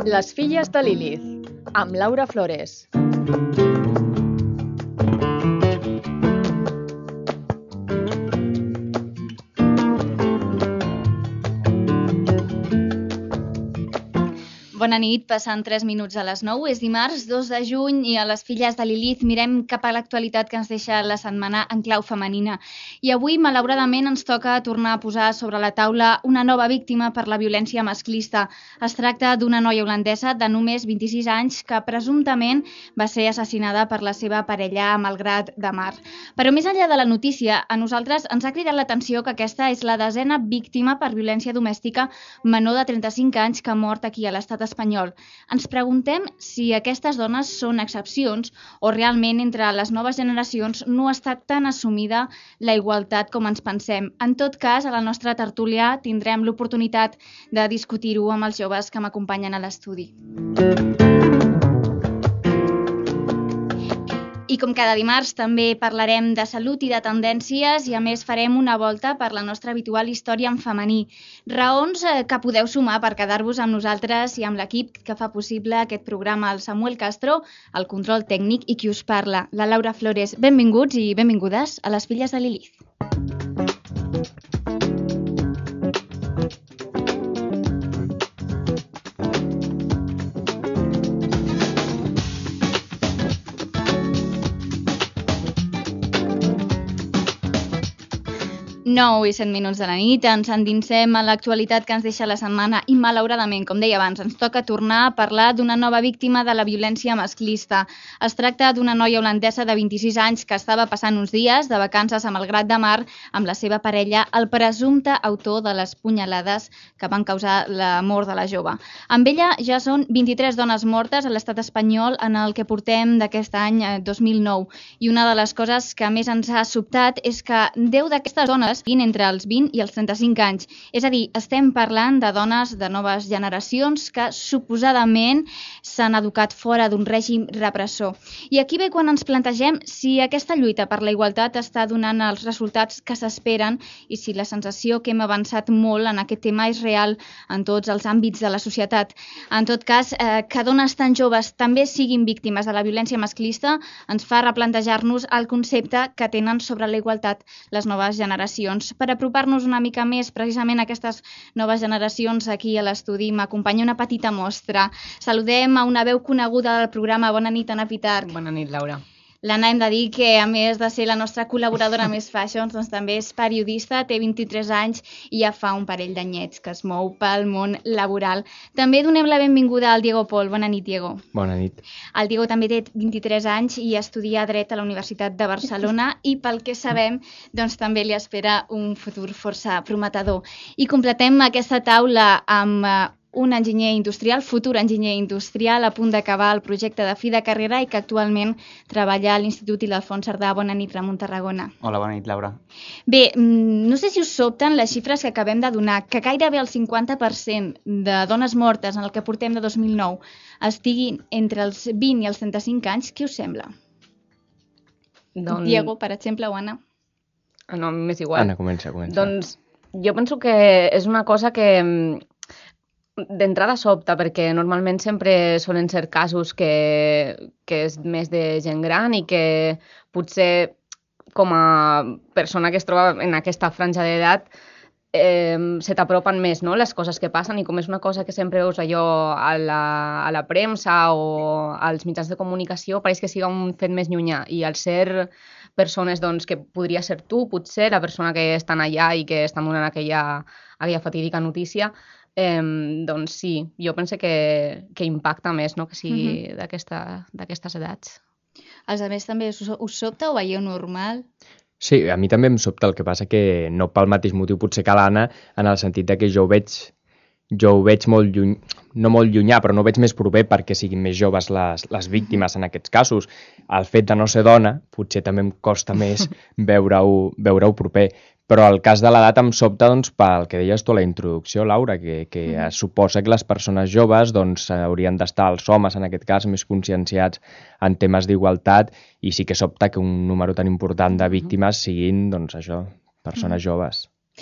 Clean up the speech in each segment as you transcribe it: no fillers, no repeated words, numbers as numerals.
Les filles de Lilith, amb Laura Flores. Bona nit, passant 3 minuts a les 9. És dimarts, 2 de juny, i a les filles de Lilith mirem cap a l'actualitat que ens deixa la setmana en clau femenina. I avui, malauradament, ens toca tornar a posar sobre la taula una nova víctima per la violència masclista. Es tracta d'una noia holandesa de només 26 anys que presumptament va ser assassinada per la seva parella a Malgrat de Mar. Però més enllà de la notícia, a nosaltres ens ha cridat l'atenció que aquesta és la 10a víctima per violència domèstica menor de 35 anys que ha mort aquí a l'estat espanyol. Ens preguntem si aquestes dones són excepcions o realment entre les noves generacions no ha estat tan assumida la igualtat com ens pensem. En tot cas, a la nostra tertúlia tindrem l'oportunitat de discutir-ho amb els joves que m'acompanyen a l'estudi. I com cada dimarts també parlarem de salut i de tendències i a més farem una volta per la nostra habitual història en femení. Raons que podeu sumar per quedar-vos amb nosaltres i amb l'equip que fa possible aquest programa, el Samuel Castro, el control tècnic i qui us parla, la Laura Flores. Benvinguts i benvingudes a les filles de Lilith. Nou i 7 minuts de la nit, ens endinsem a l'actualitat que ens deixa la setmana i malauradament, com deia abans, ens toca tornar a parlar d'una nova víctima de la violència masclista. Es tracta d'una noia holandesa de 26 anys que estava passant uns dies de vacances a Malgrat de Mar amb la seva parella, el presumpte autor de les punyalades que van causar la mort de la jove. Amb ella ja són 23 dones mortes a l'estat espanyol en el que portem d'aquest any 2009. I una de les coses que més ens ha sobtat és que 10 d'aquestes dones entre els 20 i els 35 anys. És a dir, estem parlant de dones de noves generacions que suposadament s'han educat fora d'un règim repressor. I aquí ve quan ens plantegem si aquesta lluita per la igualtat està donant els resultats que s'esperen i si la sensació que hem avançat molt en aquest tema és real en tots els àmbits de la societat. En tot cas, que dones tan joves també siguin víctimes de la violència masclista ens fa replantejar-nos el concepte que tenen sobre la igualtat les noves generacions. Per apropar-nos una mica més precisament a aquestes noves generacions, aquí a l'estudi m'acompanya una petita mostra. Saludem a una veu coneguda del programa. Bona nit, Anna Pitarch. Bona nit, Laura. L'Anna, hem de dir que, a més de ser la nostra col·laboradora més fashions, doncs també és periodista, té 23 anys i ja fa un parell d'anyets que es mou pel món laboral. També donem la benvinguda al Diego Pol. Bona nit, Diego. Bona nit. El Diego també té 23 anys i estudia Dret a la Universitat de Barcelona i pel que sabem, doncs també li espera un futur força prometedor. I completem aquesta taula amb un enginyer industrial, futur enginyer industrial, a punt d'acabar el projecte de fi de carrera i que actualment treballa a l'Institut Ildefons Cerdà. Bona nit, Ramon Tarragona. Hola, bona nit, Laura. Bé, no sé si us sobten les xifres que acabem de donar, que gairebé el 50% de dones mortes en el que portem de 2009 estiguin entre els 20 i els 35 anys. Què us sembla? Diego, per exemple, o Anna? No, m'és igual. Anna, comença. Doncs jo penso que és una cosa que d'entrada sobta, perquè normalment sempre solen ser casos que és més de gent gran i que potser com a persona que es troba en aquesta franja d'edat se t'apropen més, no?, les coses que passen, i com és una cosa que sempre veus allò a la premsa o als mitjans de comunicació, pareix que siga un fet més llunyà, i al ser persones doncs, que podria ser tu, potser la persona que estan allà i que estan donant aquella fatídica notícia, doncs sí, jo penso que impacta més, no?, que sigui d'aquestes edats. Els altres també us sobta o veieu normal? Sí, a mi també em sobta, el que passa que no pel mateix motiu potser que l'Anna, en el sentit de que jo ho veig molt lluny, no molt llunyà, però no ho veig més proper perquè siguin més joves les víctimes en aquests casos. El fet de no ser dona potser també em costa més veure-ho proper, però el cas de l'edat em sobta doncs, pel que deies tu a la introducció, Laura, que suposa que les persones joves doncs, haurien d'estar, els homes en aquest cas, més conscienciats en temes d'igualtat, i sí que sobta que un número tan important de víctimes siguin doncs, això, persones joves.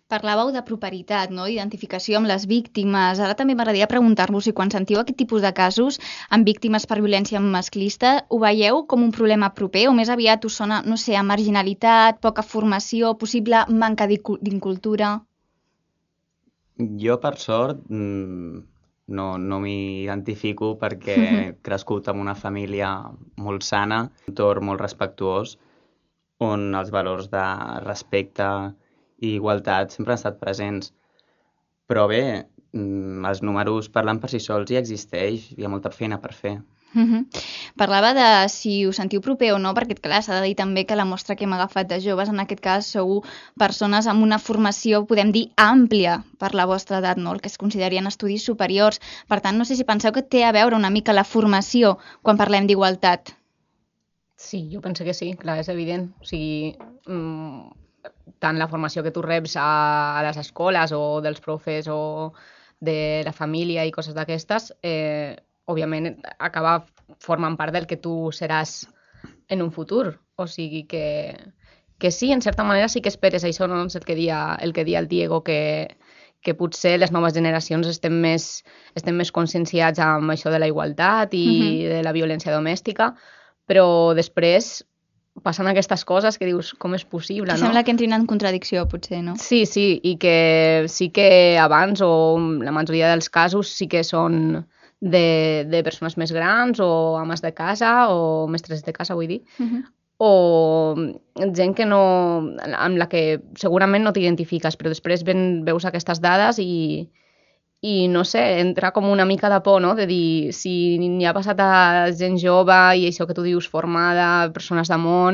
Parlàveu de properitat, no? Identificació amb les víctimes. Ara també m'agradaria preguntar-vos si quan sentiu aquest tipus de casos amb víctimes per violència masclista, ho veieu com un problema proper o més aviat us sona, no sé, a marginalitat, poca formació, possible manca d'incultura? Jo, per sort, no m'identifico perquè he crescut en una família molt sana, un entorn molt respectuós, on els valors de respecte i igualtat sempre han estat presents. Però bé, els números parlen per si sols i existeix, hi ha molta feina per fer. Parlava de si us sentiu proper o no, perquè clar, s'ha de dir també que la mostra que hem agafat de joves, en aquest cas sou persones amb una formació, podem dir, àmplia per la vostra edat, no? El que es considerarien estudis superiors. Per tant, no sé si penseu que té a veure una mica la formació quan parlem d'igualtat. Sí, jo penso que sí, clar, és evident. O sigui, tant la formació que tu reps a les escoles o dels profes o de la família i coses d'aquestes, òbviament acaba formant part del que tu seràs en un futur. O sigui que sí, en certa manera sí que esperes això, no? El que dia el Diego, que potser les noves generacions estem més conscienciats amb això de la igualtat i de la violència domèstica, però després passen aquestes coses que dius, com és possible, no? Sembla que entrin en contradicció, potser, no? Sí, i que sí que abans, o la majoria dels casos, sí que són de persones més grans, o ames de casa, o mestres de casa, vull dir, o gent que no, amb la que segurament no t'identifiques, però després veus aquestes dades i no sé, entra com una mica de por, no? De dir, si n'hi ha passat a gent jove i això que tu dius formada, persones de món,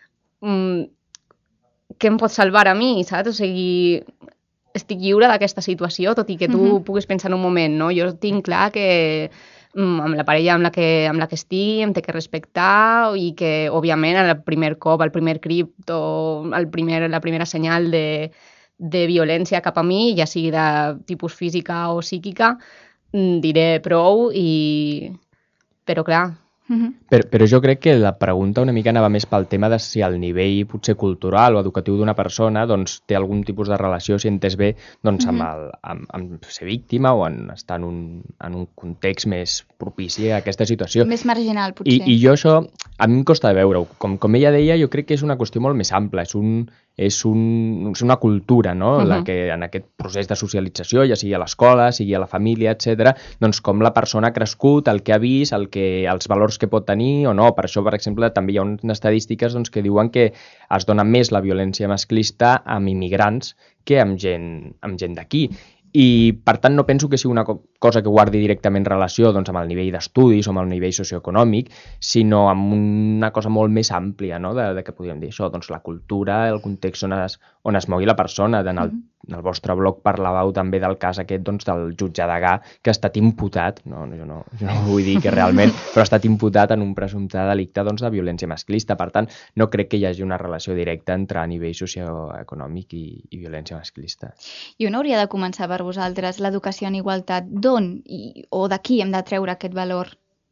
què em pot salvar a mi, saps? O sigui, estic lliure d'aquesta situació, tot i que tu puguis pensar en un moment, no? Jo tinc clar que amb la parella amb la que estigui em té que respectar i que, òbviament, el primer cop, el primer crit o la primera senyal de violència cap a mi, ja sigui de tipus física o psíquica, diré prou, però clar. Però jo crec que la pregunta una mica anava més pel tema de si el nivell potser cultural o educatiu d'una persona doncs, té algun tipus de relació, si entès bé, doncs, amb ser víctima o en estar en un context més propici a aquesta situació. Més marginal, potser. I jo això, a mi em costa de veure-ho. Com ella deia, jo crec que és una qüestió molt més ampla, és una cultura, no? La que en aquest procés de socialització, ja sigui a l'escola, sigui a la família, etc., doncs com la persona ha crescut, el que ha vist, els valors que pot tenir o no. Per això, per exemple, també hi ha unes estadístiques doncs, que diuen que es dona més la violència masclista amb immigrants que amb gent d'aquí. I, per tant, no penso que sigui una cosa que guardi directament relació doncs, amb el nivell d'estudis o amb el nivell socioeconòmic, sinó amb una cosa molt més àmplia, no? de què podríem dir això, doncs, la cultura, el context on es mogui la persona. En el vostre blog parlàveu també del cas aquest doncs, del jutge Degà, que ha estat imputat, jo no vull dir que realment, però ha estat imputat en un presumpte delicte doncs, de violència masclista. Per tant, no crec que hi hagi una relació directa entre nivell socioeconòmic i violència masclista. I on hauria de començar per vosaltres l'educació en igualtat? D'on o de qui hem de treure aquest valor?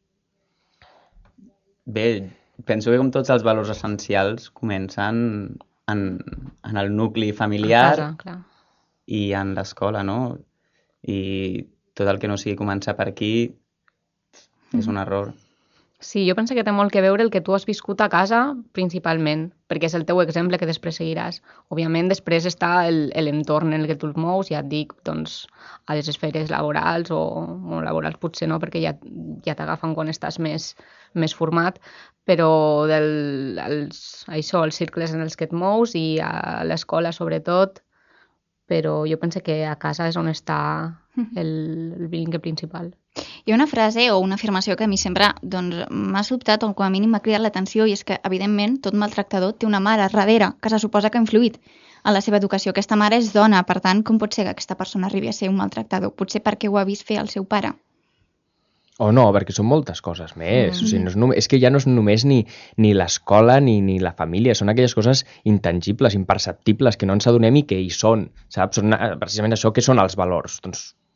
Bé, penso que com tots els valors essencials comencen en el nucli familiar, a casa, clar, i en l'escola, no? I tot el que no sigui començar per aquí és un error. Sí, jo penso que té molt que veure el que tu has viscut a casa, principalment, perquè és el teu exemple que després seguiràs. Òbviament, després està l'entorn en el que tu et mous, ja et dic, doncs, a les esferes laborals o laborals potser no, perquè ja t'agafen quan estàs més format, però els cercles en els que et mous i a l'escola sobretot, però jo penso que a casa és on està el vincle principal. Hi ha una frase o una afirmació que a mi sempre m'ha sobtat o com a mínim m'ha cridat l'atenció, i és que, evidentment, tot maltractador té una mare darrere, que se suposa que ha influït en la seva educació. Aquesta mare és dona, per tant, com pot ser que aquesta persona arribi a ser un maltractador? Potser perquè ho ha vist fer el seu pare. O no, perquè són moltes coses més. O sigui, és que ja no és només ni l'escola ni la família, són aquelles coses intangibles, imperceptibles, que no ens adonem i que hi són, saps? Són precisament això que són els valors. Doncs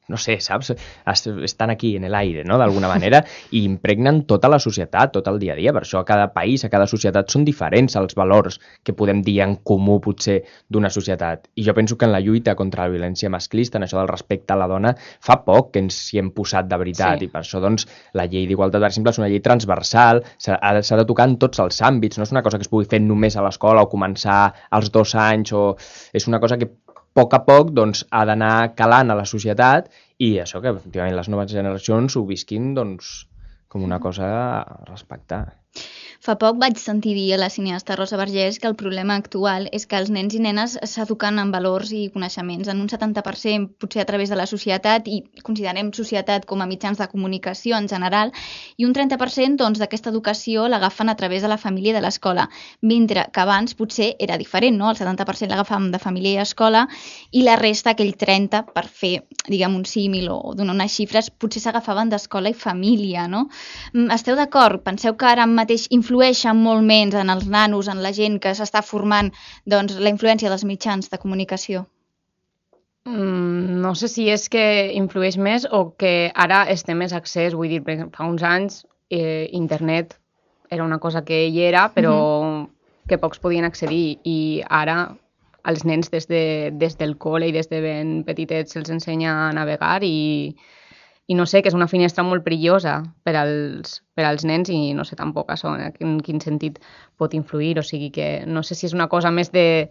no sé, saps? Estan aquí en l'aire, no?, d'alguna manera, i impregnen tota la societat, tot el dia a dia. Per això a cada país, a cada societat són diferents els valors que podem dir en comú, potser, d'una societat. I jo penso que en la lluita contra la violència masclista, en això del respecte a la dona, fa poc que ens hi hem posat de veritat, i per això, doncs, la llei d'igualtat, per exemple, és una llei transversal, s'ha de tocar en tots els àmbits, no és una cosa que es pugui fer només a l'escola o començar als 2 anys, o és una cosa que a poc, doncs, ha d'anar calant a la societat i això, que efectivament les noves generacions ho visquin, doncs, com una cosa a respectar. Fa poc vaig sentir dir a la cineasta Rosa Vergés que el problema actual és que els nens i nenes s'eduquen en valors i coneixements en un 70%, potser a través de la societat, i considerem societat com a mitjans de comunicació en general, i un 30% doncs, d'aquesta educació l'agafen a través de la família i de l'escola, mentre que abans potser era diferent, no? El 70% l'agafàvem de família i escola, i la resta, aquell 30%, per fer, diguem, un símil o donar unes xifres, potser s'agafaven d'escola i família, no? Esteu d'acord? Penseu que ara mateix influeixen molt menys en els nanos, en la gent que s'està formant, doncs, la influència dels mitjans de comunicació? No sé si és que influeix més o que ara es té més accés. Vull dir, fa uns anys internet era una cosa que hi era, però que pocs podien accedir, i ara als nens des del col·le i des de ben petitets se'ls ensenya a navegar, i no sé, que és una finestra molt perillosa per als nens, i no sé tampoc això en quin sentit pot influir. O sigui que no sé si és una cosa més de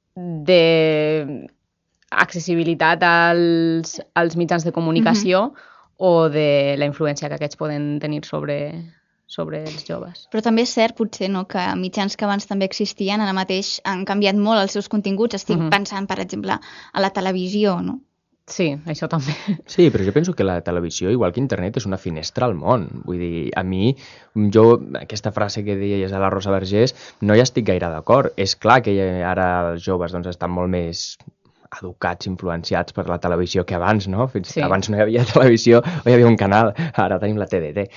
accessibilitat als mitjans de comunicació o de la influència que aquests poden tenir sobre els joves. Però també és cert, potser, no, que mitjans que abans també existien, ara mateix han canviat molt els seus continguts. Estic pensant, per exemple, a la televisió, no? Sí, això també. Sí, però jo penso que la televisió, igual que internet, és una finestra al món. Vull dir, a mi, aquesta frase que deies a la Rosa Vergés, no hi estic gaire d'acord. És clar que ara els joves doncs, estan molt més educats, influenciats per la televisió que abans, no? Abans no hi havia televisió, o hi havia un canal, ara tenim la TDT.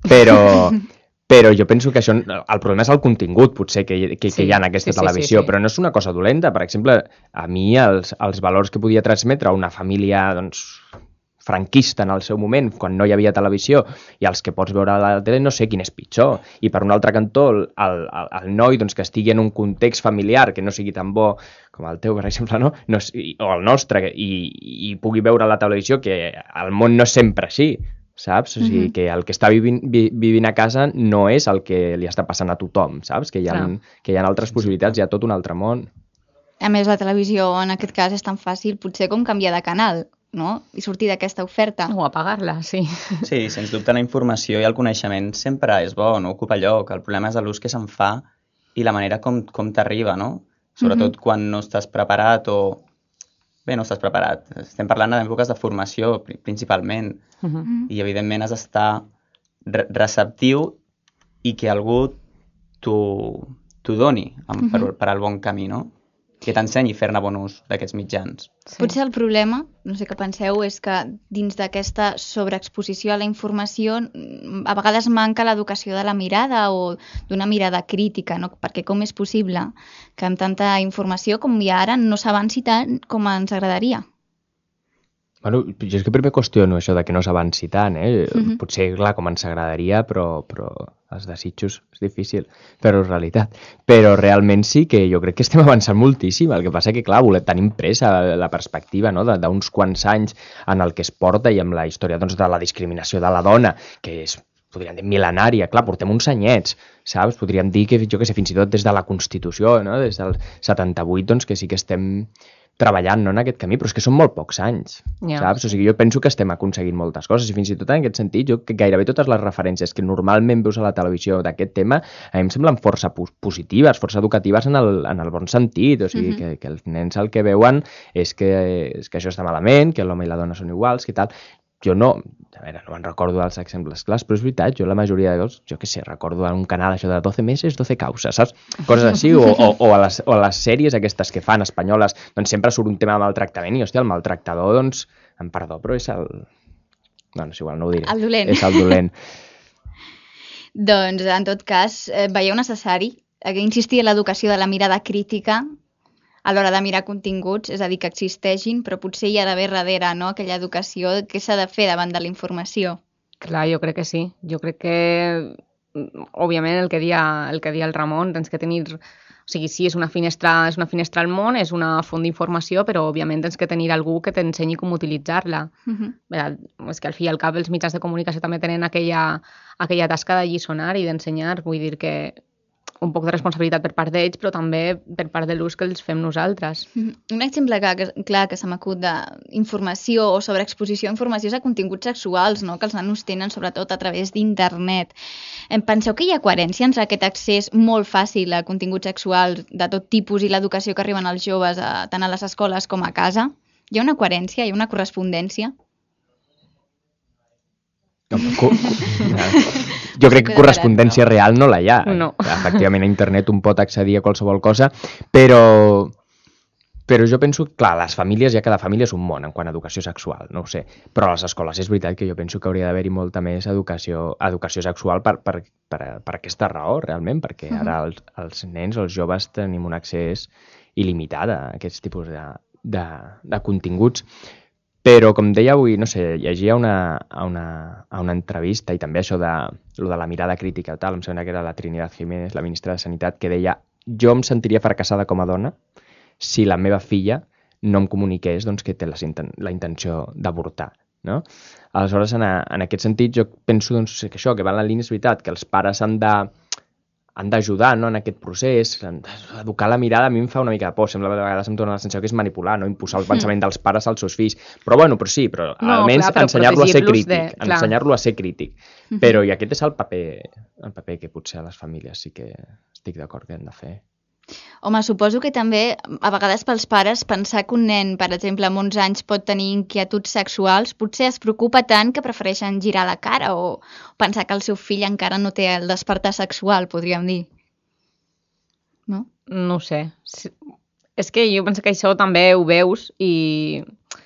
Però jo penso que això, el problema és el contingut, potser, que hi ha en aquesta televisió, però no és una cosa dolenta. Per exemple, a mi els valors que podia transmetre una família, doncs, franquista en el seu moment, quan no hi havia televisió, i els que pots veure a la tele, no sé quin és pitjor. I per un altre cantó, el noi doncs, que estigui en un context familiar que no sigui tan bo com el teu, per exemple, no? O el nostre, i pugui veure la televisió, que el món no és sempre així, saps? O sigui, que el que està vivint a casa no és el que li està passant a tothom, saps? Que hi ha altres possibilitats, hi ha tot un altre món. A més, la televisió, en aquest cas, és tan fàcil, potser com canviar de canal, no? I sortir d'aquesta oferta. O apagar-la, sí. Sí, sens dubte la informació i el coneixement sempre és bo, no ocupa lloc. El problema és l'ús que se'n fa i la manera com t'arriba, no? Sobretot quan no estàs preparat o... Bé, no estàs preparat. Estem parlant d'èpoques de formació, principalment. I, evidentment, has d'estar receptiu i que algú t'ho doni per al bon camí, no? Que t'ensenyi a fer-ne bon ús d'aquests mitjans. Sí. Potser el problema, no sé què penseu, és que dins d'aquesta sobreexposició a la informació a vegades manca l'educació de la mirada o d'una mirada crítica, no? Perquè com és possible que amb tanta informació com hi ha ara no s'avanci tant com ens agradaria? Bueno, jo és que primer qüestiono això de que no s'avanci tant, Potser, clar, com ens agradaria, però els desitjos és difícil fer-ho realitat. Però realment sí que jo crec que estem avançant moltíssim. El que passa que, clar, tenim pressa la perspectiva, no?, d'uns quants anys en el que es porta i amb la història doncs, de la discriminació de la dona, que és, podríem dir, mil·lenària. Clar, portem uns anyets, saps? Podríem dir que, jo què sé, fins i tot des de la Constitució, no?, des del 78, doncs, que sí que estem treballant, no?, en aquest camí, però és que són molt pocs anys, saps? O sigui, jo penso que estem aconseguint moltes coses, i fins i tot en aquest sentit, jo que gairebé totes les referències que normalment veus a la televisió d'aquest tema, a mi em semblen força positives, força educatives en el bon sentit, o sigui, que els nens el que veuen és que això està malament, que l'home i la dona són iguals, que tal. Jo no me'n recordo dels exemples clars, però és veritat, jo la majoria de coses, jo què sé, recordo un canal això de 12 meses, 12 causes, saps? Coses així, o a les sèries aquestes que fan espanyoles, doncs sempre surt un tema de maltractament i, hòstia, el maltractador, doncs, em perdó, però és el... Bueno, és igual, no ho diré. El dolent. És el dolent. Doncs, en tot cas, veieu necessari insistir en l'educació de la mirada crítica a l'hora de mirar continguts, és a dir, que existeixin, però potser hi ha d'haver darrere, no?, aquella educació, què s'ha de fer davant de la informació. Clar, jo crec que sí. Jo crec que, òbviament, el que dia el Ramon, tens que tenir... O sigui, sí, és una finestra al món, és una font d'informació, però, òbviament, tens que tenir algú que t'ensenyi com utilitzar-la. És que, al fi i al cap, els mitjans de comunicació també tenen aquella tasca d'alliçonar i d'ensenyar. Vull dir que un poc de responsabilitat per part d'ells, però també per part de l'ús que els fem nosaltres. Un exemple clar que se m'acut d'informació o sobreexposició d'informació és a continguts sexuals, no?, que els nanos tenen sobretot a través d'internet. Penseu que hi ha coherència entre aquest accés molt fàcil a continguts sexuals de tot tipus i l'educació que arriben als joves tant a les escoles com a casa? Hi ha una coherència, hi ha una correspondència? Jo crec que correspondència real no la hi ha. No. Efectivament, a internet un pot accedir a qualsevol cosa, però jo penso, clar, les famílies, ja cada família és un món en quant a educació sexual, no ho sé, però a les escoles és veritat que jo penso que hauria d'haver-hi molta més educació sexual per aquesta raó, realment, perquè ara els nens, els joves, tenim un accés il·limitat a aquests tipus de continguts. Però, com deia avui, no sé, llegia a una entrevista i també això de la mirada crítica, tal, em sembla que era la Trinidad Jiménez, la ministra de Sanitat, que deia: jo em sentiria fracassada com a dona si la meva filla no em comuniqués doncs, que té la intenció d'avortar. No? Aleshores, en aquest sentit, jo penso doncs, que això, que va en la línia, és veritat, que els pares han d'ajudar, no, en aquest procés, educar la mirada. A mi em fa una mica de por, sembla que a vegades em dóna la sensació que és manipular, no, imposar el pensament dels pares als seus fills, però almenys ensenyar-lo a ser crític, ensenyar-lo a ser crític. Però i aquest és el paper que potser a les famílies sí que estic d'acord que hem de fer. Home, suposo que també, a vegades pels pares, pensar que un nen, per exemple, amb 11 anys pot tenir inquietuds sexuals, potser es preocupa tant que prefereixen girar la cara o pensar que el seu fill encara no té el despertar sexual, podríem dir. No? No ho sé. És que jo penso que això també ho veus i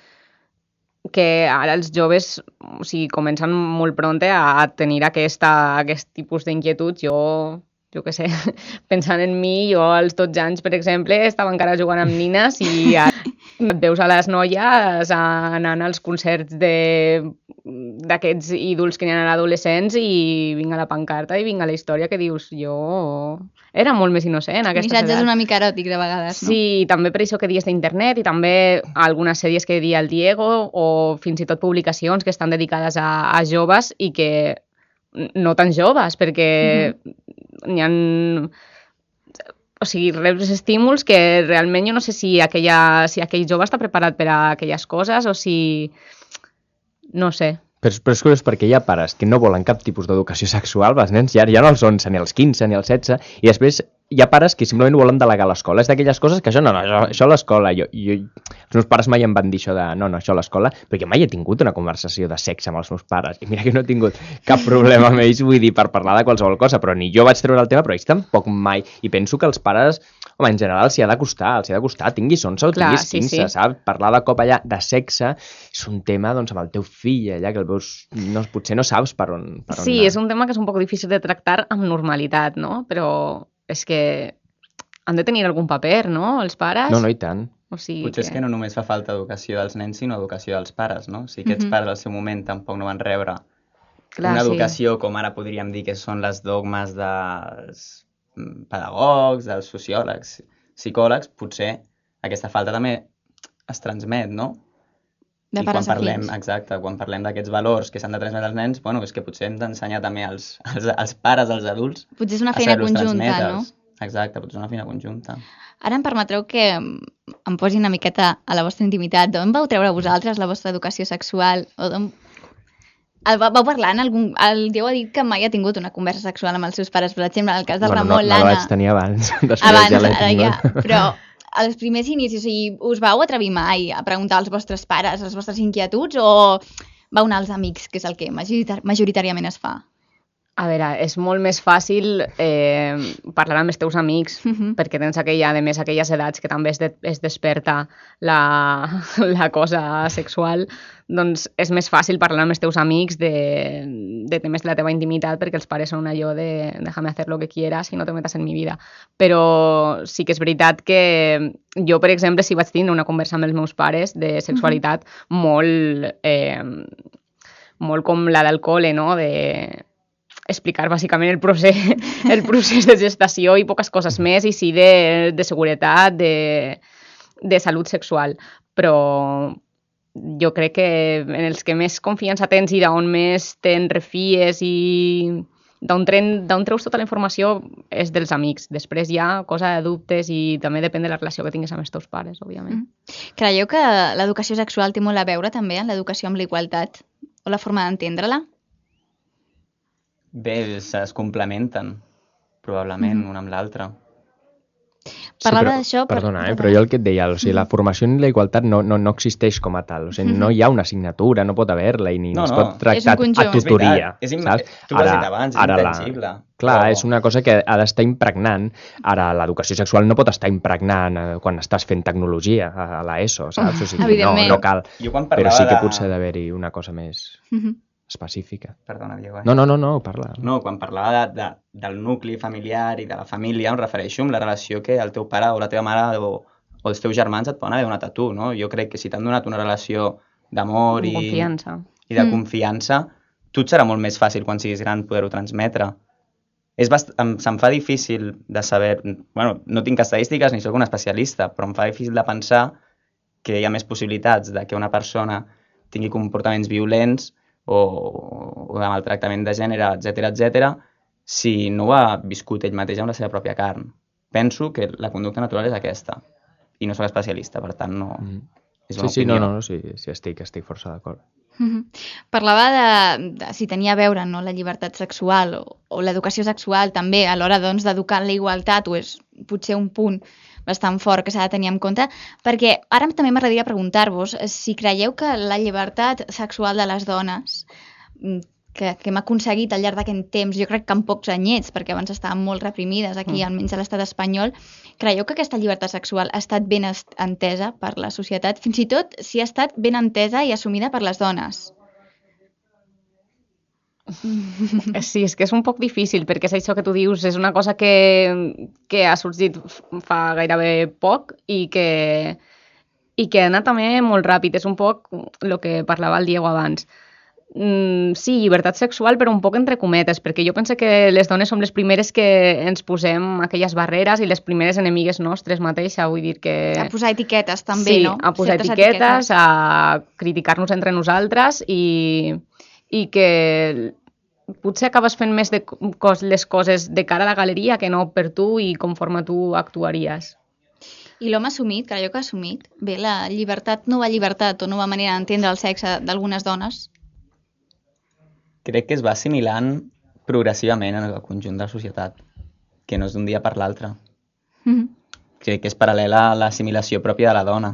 que ara els joves, o sigui, comencen molt pront a tenir aquest tipus d'inquietuds. Jo què sé, pensant en mi, jo als 12 anys, per exemple, estava encara jugant amb nines i et veus a les noies anant als concerts d'aquests ídols que n'hi ha adolescents i vinga la pancarta i vinga la història, que dius, jo era molt més innocent a aquestes edats. Missatges una mica eròtics de vegades, no? Sí, també per això que dies d'internet i també algunes sèries que dia el Diego o fins i tot publicacions que estan dedicades a joves i que no tan joves, perquè n'hi ha... O sigui, reps estímuls que realment jo no sé si aquell jove està preparat per a aquelles coses o si... No sé. Però és curiós perquè hi ha pares que no volen cap tipus d'educació sexual, els nens ja no els 11, ni els 15, ni els 16, i després hi ha pares que simplement volen delegar a l'escola. És d'aquelles coses que això a l'escola. Els meus pares mai em van dir això de no, això a l'escola, perquè mai he tingut una conversació de sexe amb els meus pares. I mira que no he tingut cap problema amb ells, vull dir, per parlar de qualsevol cosa, però ni jo vaig treure el tema, però ells tampoc mai. I penso que els pares, home, en general, s'hi ha de costar, tinguis 11 o tinguis 15, saps? Parlar de cop allà de sexe és un tema, doncs, amb el teu fill, allà que el veus, no, potser no saps per on sí, és un tema que és un poc difícil de tractar amb normalitat, no? Però és que han de tenir algun paper, no?, els pares? No, i tant. O sigui potser és que no només fa falta educació dels nens, sinó educació dels pares, no? Si aquests pares al seu moment tampoc no van rebre una educació com ara podríem dir que són les dogmes dels pedagogs, dels sociòlegs, psicòlegs, potser aquesta falta també es transmet, no? De pares a fills. Exacte, quan parlem d'aquests valors que s'han de transmetre als nens, bueno, és que potser hem d'ensenyar també als pares, als adults, potser és una feina conjunta, no? Exacte, potser és una feina conjunta. Ara em permetreu que em posi una miqueta a la vostra intimitat. D'on vau treure vosaltres la vostra educació sexual? O d'on... Vau parlar en algun... El Diego ha dit que mai ha tingut una conversa sexual amb els seus pares, per exemple, en el cas del Ramon, l'Anna... No la vaig tenir abans, després ja l'he tingut. Però als primers inicis, o sigui, us vau atrevir mai a preguntar als vostres pares les vostres inquietuds o vau anar als amics, que és el que majoritàriament es fa? A veure, és molt més fàcil parlar amb els teus amics, perquè tens a més, aquelles edats que també es desperta la cosa sexual, doncs és més fàcil parlar amb els teus amics de temes de la teva intimitat, perquè els pares són allò de déjame hacer lo que quieras y no te metas en mi vida. Però sí que és veritat que jo, per exemple, sí vaig tenir una conversa amb els meus pares de sexualitat molt com la del col·le, no?, explicar bàsicament el procés de gestació i poques coses més, i sí de seguretat, de salut sexual. Però jo crec que en els que més confiança tens i d'on més te'n refies i d'on treus tota la informació és dels amics. Després hi ha cosa de dubtes i també depèn de la relació que tinguis amb els teus pares, òbviament. Creieu que l'educació sexual té molt a veure també en l'educació amb la igualtat o la forma d'entendre-la? Bé, es complementen, probablement, una amb l'altra. Parlava d'això... Perdona, però jo el que et deia, o sigui, la formació en la igualtat no existeix com a tal, o sigui, no hi ha una assignatura, no pot haver-la i ni es pot tractar a tutoria. Tu l'has dit abans, és intangible. Clar, és una cosa que ha d'estar impregnant. Ara, l'educació sexual no pot estar impregnant quan estàs fent tecnologia a l'ESO, saps? O sigui, no cal. Però sí que potser ha d'haver-hi una cosa més específica. Perdona, Diego. No, parla. No, quan parlava del nucli familiar i de la família, em refereixo amb la relació que el teu pare o la teva mare o els teus germans et poden haver donat a tu, no? Jo crec que si t'han donat una relació d'amor i de confiança, tu et serà molt més fàcil quan siguis gran poder-ho transmetre. Se'm fa difícil de saber... Bueno, no tinc estadístiques ni sóc un especialista, però em fa difícil de pensar que hi ha més possibilitats de que una persona tingui comportaments violents o de maltractament de gènere, etc, si no ho ha viscut ell mateix amb la seva pròpia carn. Penso que la conducta natural és aquesta. I no soc especialista, per tant, no... És una opinió. Sí, estic força d'acord. Parlava de si tenia a veure, no, la llibertat sexual o l'educació sexual també a l'hora, doncs, d'educar la igualtat, o és potser un punt bastant fort que s'ha de tenir en compte, perquè ara també m'agradaria preguntar-vos si creieu que la llibertat sexual de les dones que hem aconseguit al llarg d'aquest temps, jo crec que en pocs anyets, perquè abans estaven molt reprimides aquí, almenys a l'estat espanyol, creieu que aquesta llibertat sexual ha estat ben entesa per la societat, fins i tot si ha estat ben entesa i assumida per les dones? Sí, és que és un poc difícil, perquè és això que tu dius, és una cosa que ha sorgit fa gairebé poc i que ha anat també molt ràpid. És un poc el que parlava el Diego abans. Sí, llibertat sexual, però un poc entre cometes, perquè jo penso que les dones som les primeres que ens posem aquelles barreres i les primeres enemigues nostres mateixa, vull dir que... A posar etiquetes també, sí, no? Sí, a posar etiquetes, a criticar-nos entre nosaltres i que potser acabes fent més les coses de cara a la galeria que no per tu i conforme tu actuaries. I l'home assumit, creieu que ha assumit? Bé, la nova llibertat o nova manera d'entendre el sexe d'algunes dones? Crec que es va assimilant progressivament en el conjunt de la societat, que no és d'un dia per l'altre. Crec que és paral·lela a l'assimilació pròpia de la dona.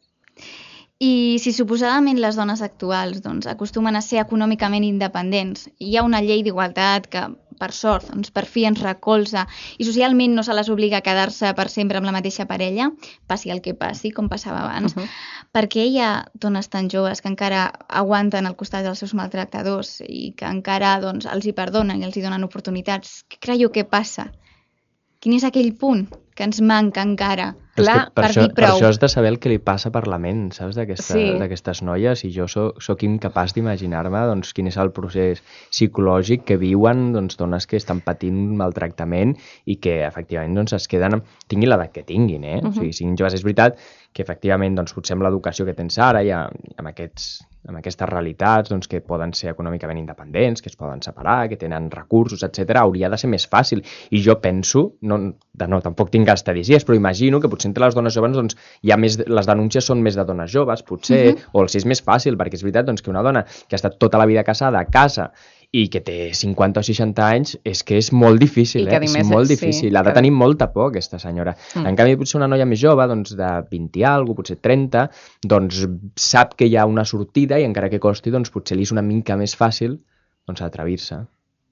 I si suposadament les dones actuals acostumen a ser econòmicament independents, hi ha una llei d'igualtat que, per sort, per fi ens recolza i socialment no se les obliga a quedar-se per sempre amb la mateixa parella, passi el que passi, com passava abans, perquè hi ha dones tan joves que encara aguanten al costat dels seus maltractadors i que encara els hi perdonen i els hi donen oportunitats. Què creieu que passa? Quin és aquell punt que ens manca encara? Clar, per això has de saber el que li passa per la ment, saps, d'aquestes noies, i jo soc incapaç d'imaginar-me quin és el procés psicològic que viuen dones que estan patint maltractament i que efectivament es queden, tinguin l'edat que tinguin, o sigui, siguin joves. És veritat que efectivament potser amb l'educació que tens ara i amb aquestes realitats que poden ser econòmicament independents, que es poden separar, que tenen recursos, etc., hauria de ser més fàcil. I jo penso, tampoc tinc estadístiques, però imagino que potser entre les dones joves hi ha més, les denúncies són més de dones joves, potser, o els és més fàcil, perquè és veritat que una dona que ha estat tota la vida casada a casa i que té 50 o 60 anys, és que és molt difícil, és molt difícil. Ha de tenir molta por, aquesta senyora. En canvi, potser una noia més jove, de 20 i alguna cosa, potser 30, sap que hi ha una sortida i encara que costi, potser li és una mica més fàcil atrevir-se.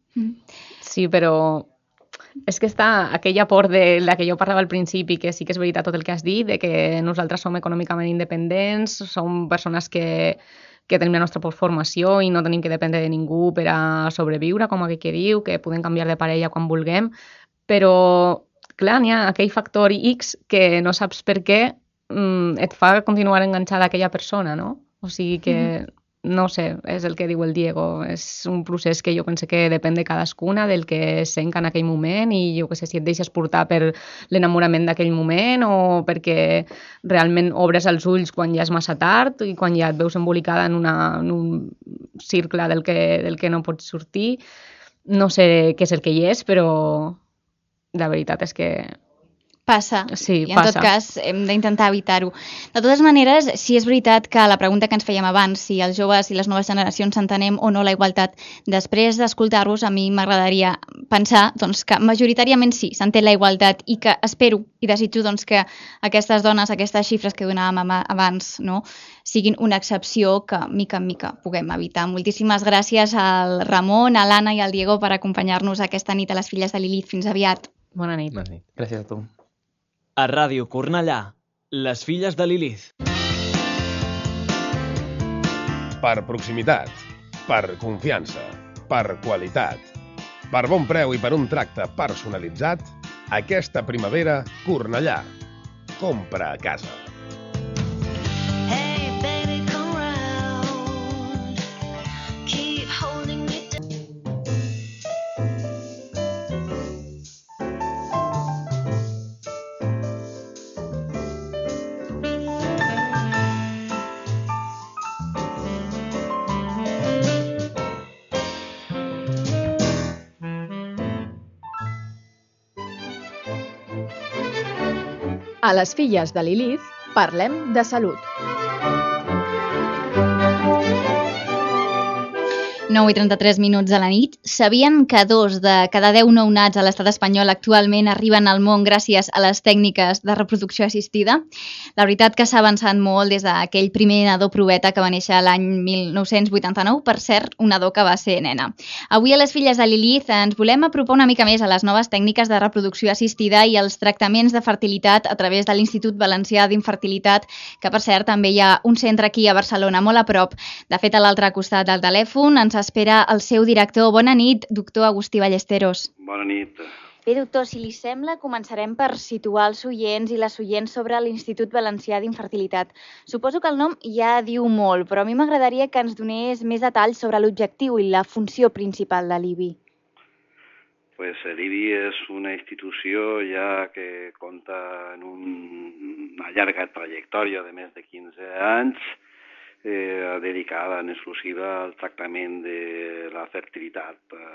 Sí, però és que està aquella por de la que jo parlava al principi, que sí que és veritat tot el que has dit, de que nosaltres som econòmicament independents, som persones que tenim la nostra formació i no tenim que dependre de ningú per a sobreviure, com aquell que diu, que podem canviar de parella quan vulguem, però, clar, n'hi ha aquell factor X que no saps per què et fa continuar enganxada a aquella persona, no? O sigui que, no sé, és el que diu el Diego, és un procés que jo penso que depèn de cadascuna, del que sent en aquell moment, i jo què sé, si et deixes portar per l'enamorament d'aquell moment o perquè realment obres els ulls quan ja és massa tard i quan ja et veus embolicada en un cercle del que no pots sortir. No sé què és el que hi és, però la veritat és que passa, sí, i en tot cas hem d'intentar evitar-ho. De totes maneres, sí és veritat que la pregunta que ens fèiem abans, si els joves i les noves generacions s'entenem o no la igualtat, després d'escoltar-vos a mi m'agradaria pensar doncs, que majoritàriament sí, s'entén la igualtat i que espero i desitjo doncs, que aquestes dones, aquestes xifres que donàvem abans, no, siguin una excepció que mica en mica puguem evitar. Moltíssimes gràcies al Ramon, a l'Anna i al Diego per acompanyar-nos aquesta nit a les Filles de Lilith. Fins aviat. Bona nit. Bona nit. Gràcies a tu. A Ràdio Cornellà, les Filles de Lilith. Per proximitat, per confiança, per qualitat, per bon preu i per un tracte personalitzat, aquesta primavera, Cornellà. Compra a casa. A les Filles de Lilith parlem de salut. 9:33 de la nit. Sabien que 2 de cada 10 nounats a l'estat espanyol actualment arriben al món gràcies a les tècniques de reproducció assistida? La veritat que s'ha avançat molt des d'aquell primer nadó proveta que va néixer l'any 1989, per cert, un nadó que va ser nena. Avui a les Filles de Lilith ens volem apropar una mica més a les noves tècniques de reproducció assistida i als tractaments de fertilitat a través de l'Institut Valencià d'Infertilitat, que per cert també hi ha un centre aquí a Barcelona, molt a prop. De fet, a l'altre costat del telèfon ens espera el seu director. Bona nit, doctor Agustí Ballesteros. Bona nit. Bé, doctor, si li sembla, començarem per situar els oients i les oients sobre l'Institut Valencià d'Infertilitat. Suposo que el nom ja diu molt, però a mi m'agradaria que ens donés més detalls sobre l'objectiu i la funció principal de l'IBI. Pues l'IBI és una institució ja que compta en una llarga trajectòria de més de 15 anys, dedicada en exclusiva al tractament de la fertilitat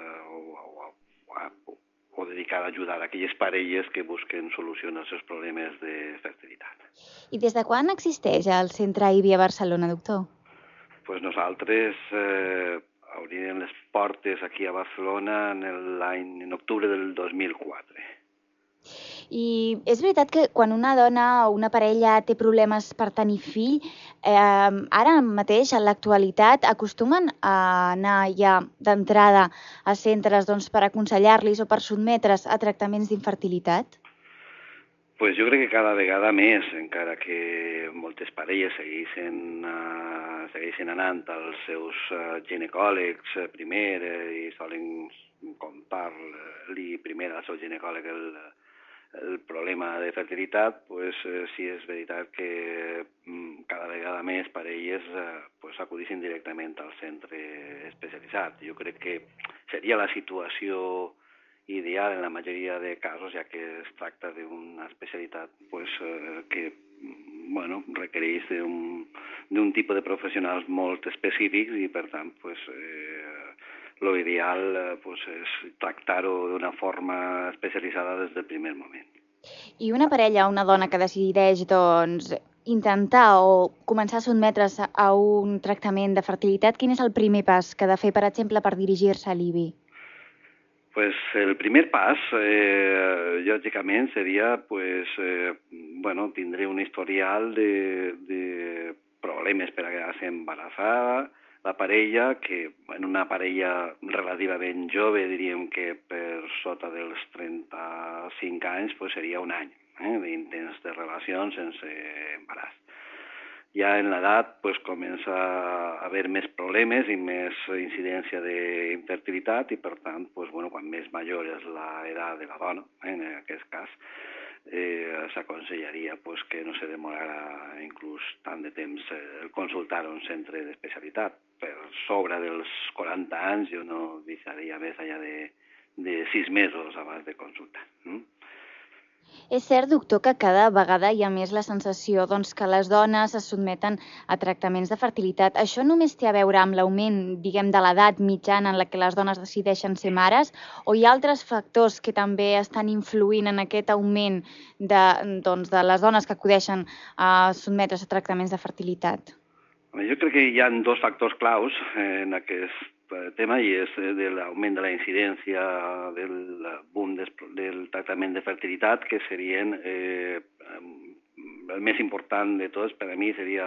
o dedicada a ajudar a aquelles parelles que busquen solucions als seus problemes de fertilitat. I des de quan existeix el centre IBI a Barcelona, doctor? Pues nosaltres obrirem les portes aquí a Barcelona en octubre del 2004. I és veritat que quan una dona o una parella té problemes per tenir fill, ara mateix, en l'actualitat, acostumen a anar ja d'entrada a centres per aconsellar-los o per sotmetre's a tractaments d'infertilitat? Pues jo crec que cada vegada més, encara que moltes parelles segueixen anant als seus ginecòlegs primer i solen contar-li primer al seu ginecòleg el problema de fertilitat, pues sí és veritat que cada vegada més parelles acudixen directament al centre especialitzat. Jo crec que seria la situació ideal en la majoria de casos, ja que es tracta d'una especialitat que requereix d'un tipus de professionals molt específics i, per tant, lo ideal és tractar-ho d'una forma especialitzada des del primer moment. I una parella, una dona que decideix intentar o començar a sotmetre's a un tractament de fertilitat, quin és el primer pas que ha de fer, per exemple, per dirigir-se a l'IBI? Pues el primer pas, lògicament, seria tindre un historial de problemes per a quedar-se embarassada, la parella, que en una parella relativament jove, diríem que per sota dels 35 anys, pues seria un any d'intents de relacions sense embaràs. Ja en l'edat pues, comença a haver més problemes i més incidència d'infertilitat i, per tant, pues, bueno, quan més major és l'edat de la dona, en aquest cas, s'aconsellaria pues, que no se demorara inclús tant de temps el consultar un centre d'especialitat. Per sobre dels 40 anys jo no deixaria més allà de 6 mesos abans de consultar. És cert, doctor, que cada vegada hi ha més la sensació que les dones es sotmeten a tractaments de fertilitat. Això només té a veure amb l'augment, diguem, de l'edat mitjana en la que les dones decideixen ser mares, o hi ha altres factors que també estan influint en aquest augment de les dones que acudeixen a sotmetre's a tractaments de fertilitat? Jo crec que hi ha dos factors claus en aquest tema i és de l'augment de la incidència del boom del tractament de fertilitat, que serien el més important de tots per a mi seria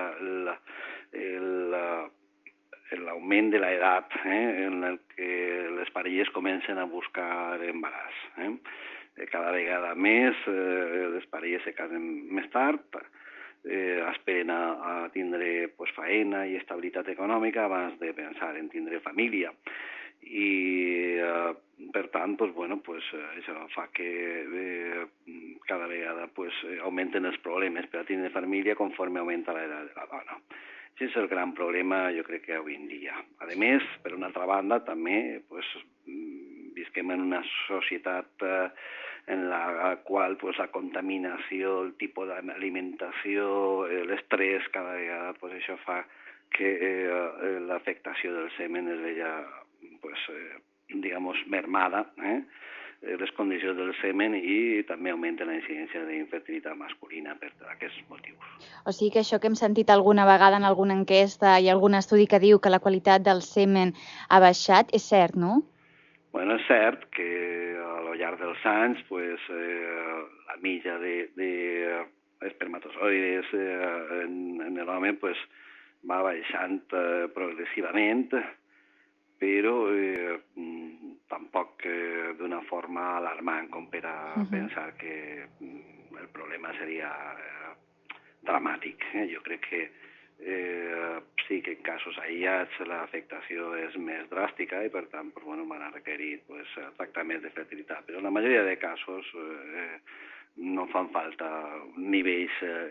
l'augment de l'edat en el que les parelles comencen a buscar embaràs. Cada vegada més les parelles se casen més tard, esperen a tindre pues, feina i estabilitat econòmica abans de pensar en tindre família. I, per tant, pues, bueno, pues, això fa que cada vegada pues, augmenten els problemes per a tindre família conforme augmenta l'edat de la dona. Això és el gran problema, jo crec que avui en dia. A més, per una altra banda, també pues, visquem en una societat en la qual pues, la contaminació, el tipus d'alimentació, l'estrès, cada vegada pues, això fa que l'afectació del semen es veia pues, digamos, mermada, les condicions del semen i també augmenta la incidència d'infertilitat masculina per aquests motius. O sigui que això que hem sentit alguna vegada en alguna enquesta i algun estudi que diu que la qualitat del semen ha baixat, és cert, no? Bueno, és cert que al llarg dels anys pues, la mitja d'espermatozoides en l'home pues, va baixant progressivament, però tampoc d'una forma alarmant com per a pensar que el problema seria dramàtic. Jo crec que sí que en casos aïllats l'afectació és més dràstica i, per tant, pues, bueno, van a requerir pues, tractaments de fertilitat. Però en la majoria de casos no fan falta nivells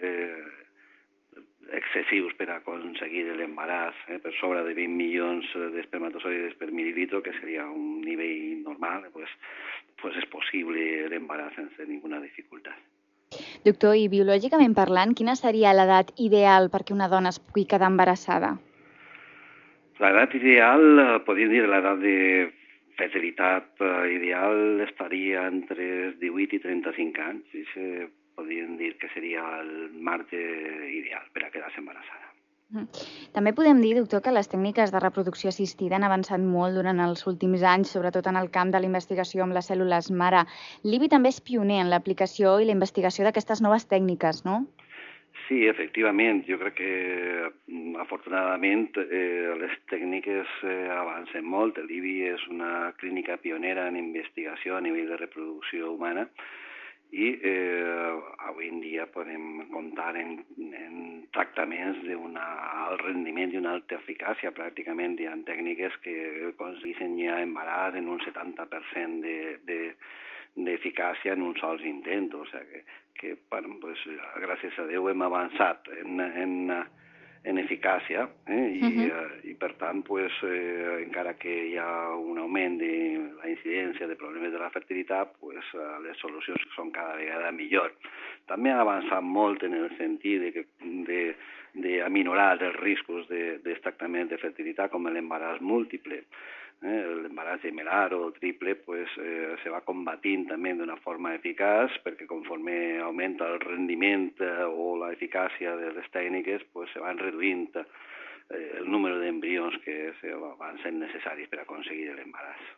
excessius per aconseguir l'embaràs, per sobre de 20 milions d'espermatozoides per mililitro, que seria un nivell normal, pues és possible l'embaràs sense ninguna dificultat. Doctor, i biològicament parlant, quina seria l'edat ideal perquè una dona es pugui quedar embarassada? L'edat ideal, podríem dir, l'edat de fertilitat ideal estaria entre 18 i 35 anys. I podríem dir que seria el marge ideal per a quedar-se embarassada. També podem dir, doctor, que les tècniques de reproducció assistida han avançat molt durant els últims anys, sobretot en el camp de la investigació amb les cèl·lules mare. L'IBI també és pioner en l'aplicació i la investigació d'aquestes noves tècniques, no? Sí, efectivament. Jo crec que, afortunadament, les tècniques avancen molt. L'IBI és una clínica pionera en investigació a nivell de reproducció humana i avui en dia podem comptar en tractaments d'un alt rendiment i una alta eficàcia. Pràcticament hi ha tècniques que aconsegueixen ja embaràs en un 70% d'eficàcia en un sols intent. O sigui que bueno, pues, gràcies a Déu hem avançat en eficàcia i per tant pues, encara que hi ha un augment de la incidència de problemes de la fertilitat, pues, les solucions són cada vegada millor. També han avançat molt en el sentit d'aminorar els riscos dels tractaments de fertilitat com l'embaràs múltiple. L'embaràs gemelar o triple pues, se va combatint també d'una forma eficaç perquè conforme augmenta el rendiment o l'eficàcia de les tècniques pues, se van reduint el número d'embrions que van ser necessaris per aconseguir l'embaràs.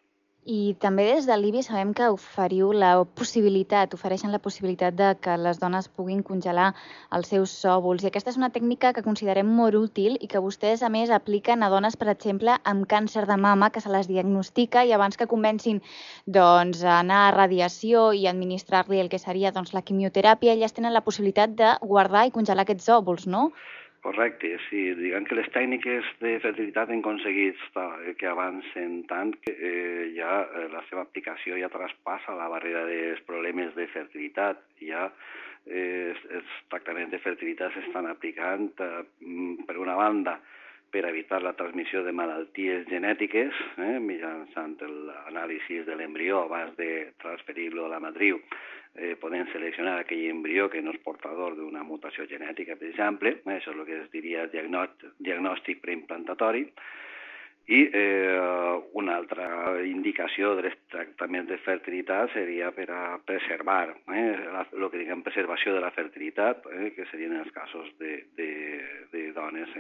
I també des de l'IBI sabem que ofereixen la possibilitat de que les dones puguin congelar els seus òvuls. I aquesta és una tècnica que considerem molt útil i que vostès, a més, apliquen a dones, per exemple, amb càncer de mama, que se les diagnostica i abans que comencin a anar a radiació i administrar-li el que seria la quimioteràpia, elles tenen la possibilitat de guardar i congelar aquests òvuls, no? Correcte, sí. Diguem que les tècniques de fertilitat han aconseguit que avancen tant que ja la seva aplicació ja traspassa la barrera dels problemes de fertilitat. Ja els tractaments de fertilitat s'estan aplicant, per una banda, per evitar la transmissió de malalties genètiques, mitjançant l'anàlisi de l'embrió abans de transferir-lo a la matriu. Podem seleccionar aquell embrió que no és portador d'una mutació genètica, per exemple. Això és el que es diria diagnòstic preimplantatori. I una altra indicació dels tractaments de fertilitat seria per a preservar, el que diguem preservació de la fertilitat, que serien els casos de dones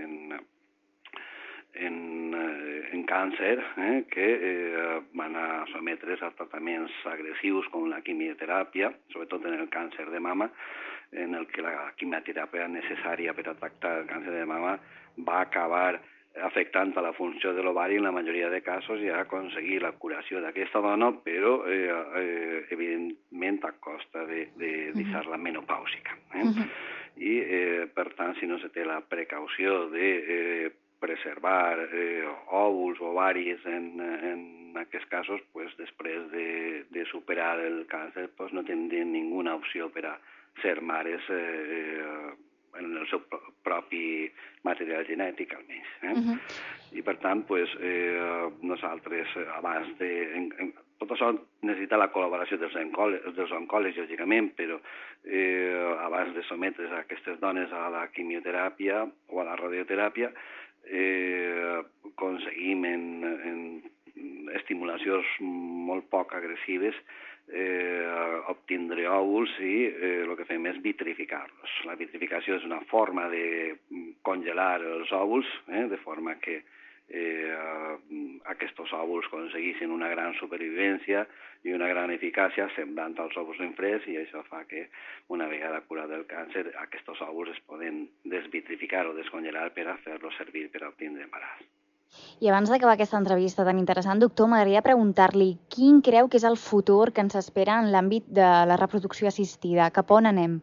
en càncer que van a sotmetre's a tractaments agressius com la quimioteràpia, sobretot en el càncer de mama, en el que la quimioteràpia necessària per a tractar el càncer de mama va acabar afectant a la funció de l'ovari en la majoria de casos i a aconseguir la curació d'aquesta dona, però evidentment a costa de deixar-la menopàusica. I, per tant, si no se té la precaució de preservar òvuls o ovaris en aquests casos, després de superar el càncer, no tindrien ninguna opció per a ser mares en el seu propi material genètic, almenys. I, per tant, nosaltres, abans de... Tot això necessita la col·laboració dels oncòlegs, lògicament, però abans de sotmetre's a aquestes dones a la quimioteràpia o a la radioteràpia, aconseguim en estimulacions molt poc agressives obtindre òvuls i el que fem és vitrificar-los. La vitrificació és una forma de congelar els òvuls, de forma que aquests òvuls aconseguissin una gran supervivència i una gran eficàcia semblant als òvuls en fresc, i això fa que una vegada curat el càncer aquests òvuls es poden desvitrificar o descongelar per a fer-los servir per a obtindre embaràs. I abans d'acabar aquesta entrevista tan interessant, doctor, m'agradaria preguntar-li quin creu que és el futur que ens espera en l'àmbit de la reproducció assistida? Cap on anem?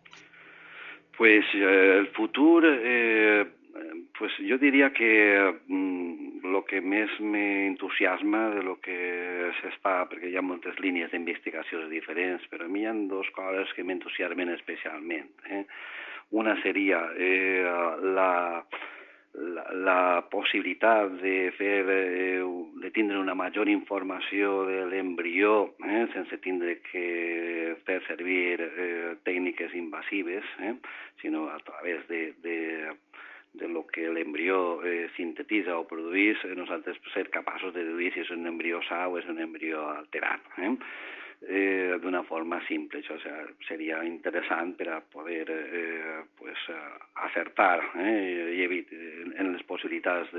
El futur... yo diría que lo que més m'entusiasma de lo que s'està, perquè hi ha moltes línies d'investigacions diferents, però a mi hi ha dues coses que m'entusiasmen especialment. Una seria la possibilitat de tindre una major informació de l'embrió sense tindre que fer servir tècniques invasives, sinó a través de lo que l'embrió sintetitza o produeix, nosaltres ser capaços de deduir si és un embrió sa o és un embrió alterat, d'una forma simple. Això seria interessant per a poder acertar i en les possibilitats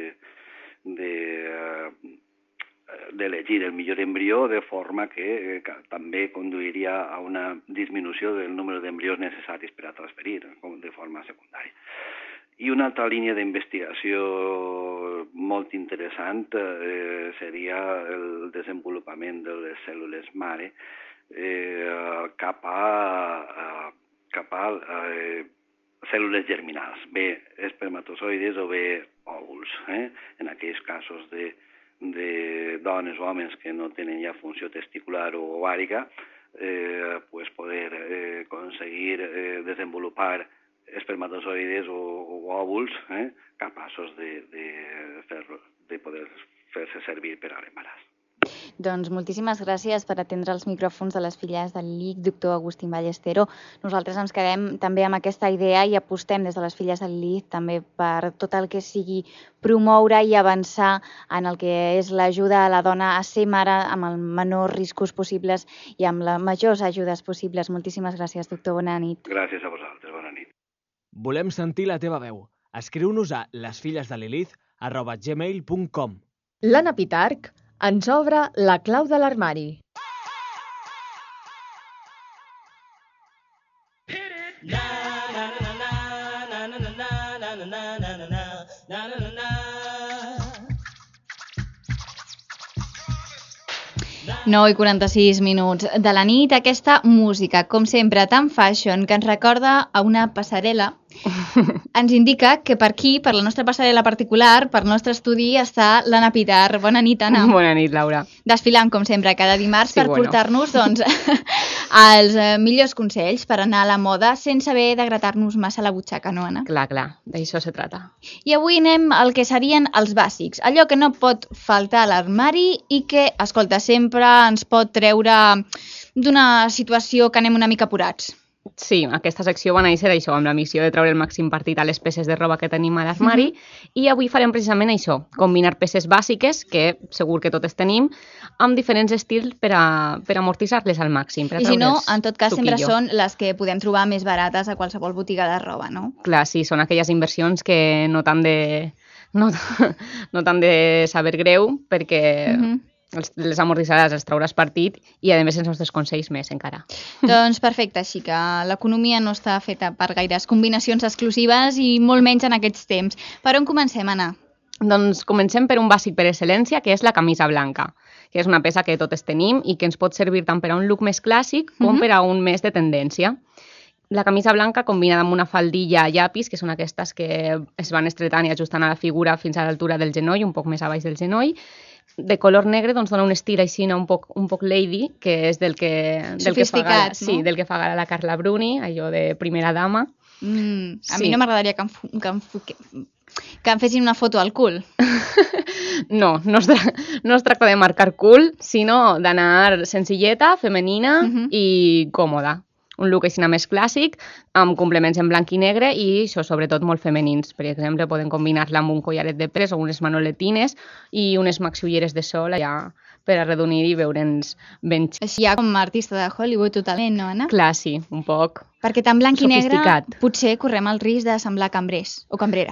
d'elegir el millor embrió, de forma que també conduiria a una disminució del número d'embrions necessaris per a transferir de forma secundària. I una altra línia d'investigació molt interessant seria el desenvolupament de les cèl·lules mare cap a cèl·lules germinals, bé espermatozoides o bé òvuls. En aquells casos de dones o homes que no tenen ja funció testicular o ovàrica, poder aconseguir desenvolupar espermatozoides o òvuls capaços de poder fer-se servir per a l'embaràs. Doncs moltíssimes gràcies per atendre els micròfons de les filles del LIC, doctor Agustín Ballestero. Nosaltres ens quedem també amb aquesta idea i apostem des de les filles del LIC també per tot el que sigui promoure i avançar en el que és l'ajuda a la dona a ser mare amb els menors riscos possibles i amb les majors ajudes possibles. Moltíssimes gràcies, doctor. Bona nit. Gràcies a vosaltres. Bona nit. Volem sentir la teva veu. Escriu-nos a lesfillesdelilith@gmail.com. L'Anna Pitarch ens obre la clau de l'armari. No i 46 minuts de la nit, aquesta música, com sempre, tan fashion, que ens recorda a una passarel·la, ens indica que per aquí, per la nostra passarel·la particular, per nostre estudi, està l'Anna Pitar. Bona nit, Anna. Bona nit, Laura. Desfilant, com sempre, cada dimarts Sí, per bueno. portar-nos doncs, els millors consells per anar a la moda sense haver de gratar-nos massa la butxaca, no, Anna? Clar, d'això se trata. I avui anem al que serien els bàsics, allò que no pot faltar a l'armari i que, escolta, sempre ens pot treure d'una situació que anem una mica apurats. Sí, aquesta secció va néixer això, amb la missió de treure el màxim partit a les peces de roba que tenim a l'armari, i avui farem precisament això, combinar peces bàsiques, que segur que totes tenim, amb diferents estils per amortitzar-les al màxim. Per I si no, treure'ls en tot cas, sempre suquillo. són les que podem trobar més barates a qualsevol botiga de roba, no? Clar, sí, són aquelles inversions que no t'han de saber greu, perquè les amortitzaràs, els trauràs partit i, a més, ens els consells més, encara. Doncs perfecte, així que l'economia no està feta per gaires combinacions exclusives i molt menys en aquests temps. Per on comencem, Anna? Doncs comencem per un bàsic per excel·lència, que és la camisa blanca, que és una peça que totes tenim i que ens pot servir tant per a un look més clàssic com per a un més de tendència. La camisa blanca combinada amb una faldilla llapis, que són aquestes que es van estretant i ajustant a la figura fins a l'altura del genoll, un poc més a baix del genoll. De color negre doncs dona un estil així un poc lady, que és del que Sofisticat, fa, no? del que fa gala la Carla Bruni, allò de primera dama. A Sí. mi no m'agradaria que em fessin una foto al cul. No es tracta de marcar cul, sinó d'anar senzilleta, femenina i còmoda. Un look així més clàssic, amb complements en blanc i negre i això, sobretot, molt femenins. Per exemple, poden combinar-la amb un collaret de pres o unes manoletines i unes maxulleres de sol allà per arredonir i veure'ns ben Així ja com a artista de Hollywood totalment, no, Anna? Clar, sí, un poc. Perquè tan blanc i negre Sofisticat. potser correm el risc de semblar cambrers o cambreres.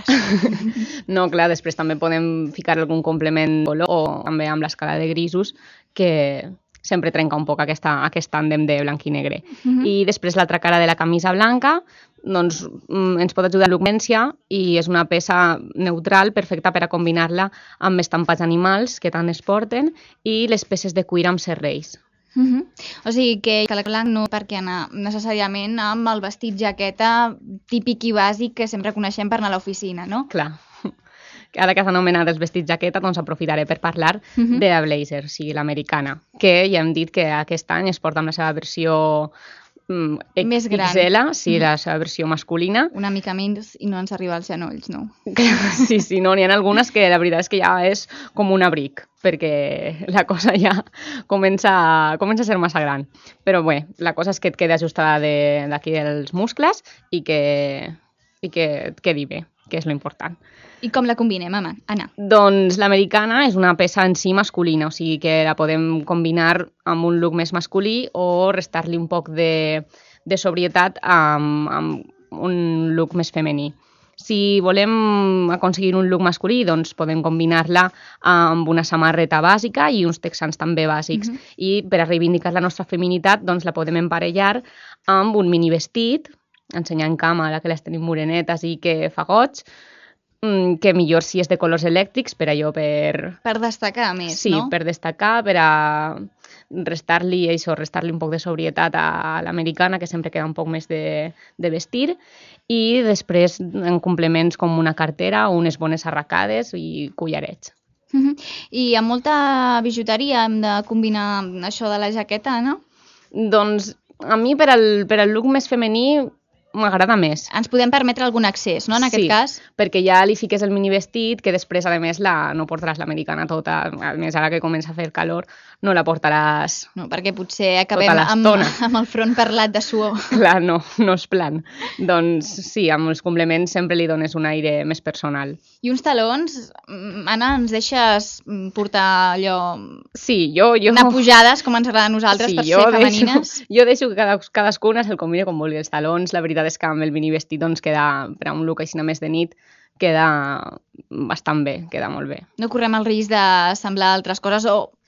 No, clar, després també podem ficar algun complement color o també amb l'escala de grisos que sempre trenca un poc aquest tàndem de blanc i negre. I després l'altra cara de la camisa blanca doncs, ens pot ajudar a l'ocurrència i és una peça neutral perfecta per a combinar-la amb estampats animals que tant es porten i les peces de cuir amb serrells. O sigui que el blanc no perquè anar necessàriament amb el vestit jaqueta típic i bàsic que sempre coneixem per anar a l'oficina, no? Clar. Ara que s'ha anomenat els vestits jaqueta, doncs aprofitaré per parlar de la blazer, o sigui, l'americana, que ja hem dit que aquest any es porta amb la seva versió Més gran. XL, sí, la seva versió masculina. Una mica menys i no ens arriba als genolls, no? Sí, no, n'hi ha algunes que la veritat és que ja és com un abric, perquè la cosa ja comença a ser massa gran. Però bé, la cosa és que et quedi ajustada d'aquí dels muscles i que et quedi bé, que és lo important. I com la combinem, Anna? Doncs l'americana és una peça en si masculina, o sigui que la podem combinar amb un look més masculí o restar-li un poc de sobrietat amb un look més femení. Si volem aconseguir un look masculí, doncs podem combinar-la amb una samarreta bàsica i uns texans també bàsics. I per a reivindicar la nostra feminitat, doncs la podem emparellar amb un mini vestit, ensenyant cama, que les tenim morenetes i que fa goig, que millor si és de colors elèctrics, per allò Per destacar més, sí, no? Sí, per destacar, per a restar-li un poc de sobrietat a l'americana, que sempre queda un poc més de vestir, i després en complements com una cartera, unes bones arracades i collarets. I amb molta bijuteria hem de combinar això de la jaqueta, no? Doncs a mi per al look més femení m'agrada més. Ens podem permetre algun accés, no, en aquest cas? Sí, perquè ja li fiques el mini vestit, que després, a més, no portaràs l'americana tota. A més, ara que comença a fer calor, no la portaràs. No, perquè potser acabem amb el front parlat de suor. Clar, no és plan. Doncs sí, amb els complements sempre li dones un aire més personal. I uns talons, Anna, ens deixes portar allò... Sí, jo... Anar pujades, com ens agrada a nosaltres, per ser femenines? Jo deixo que cadascuna se'l combini com vulgui. Els talons, la veritat és que amb el mini vestit doncs queda, per a un look així més de nit, queda bastant bé, queda molt bé. No correm el risc de semblar altres coses o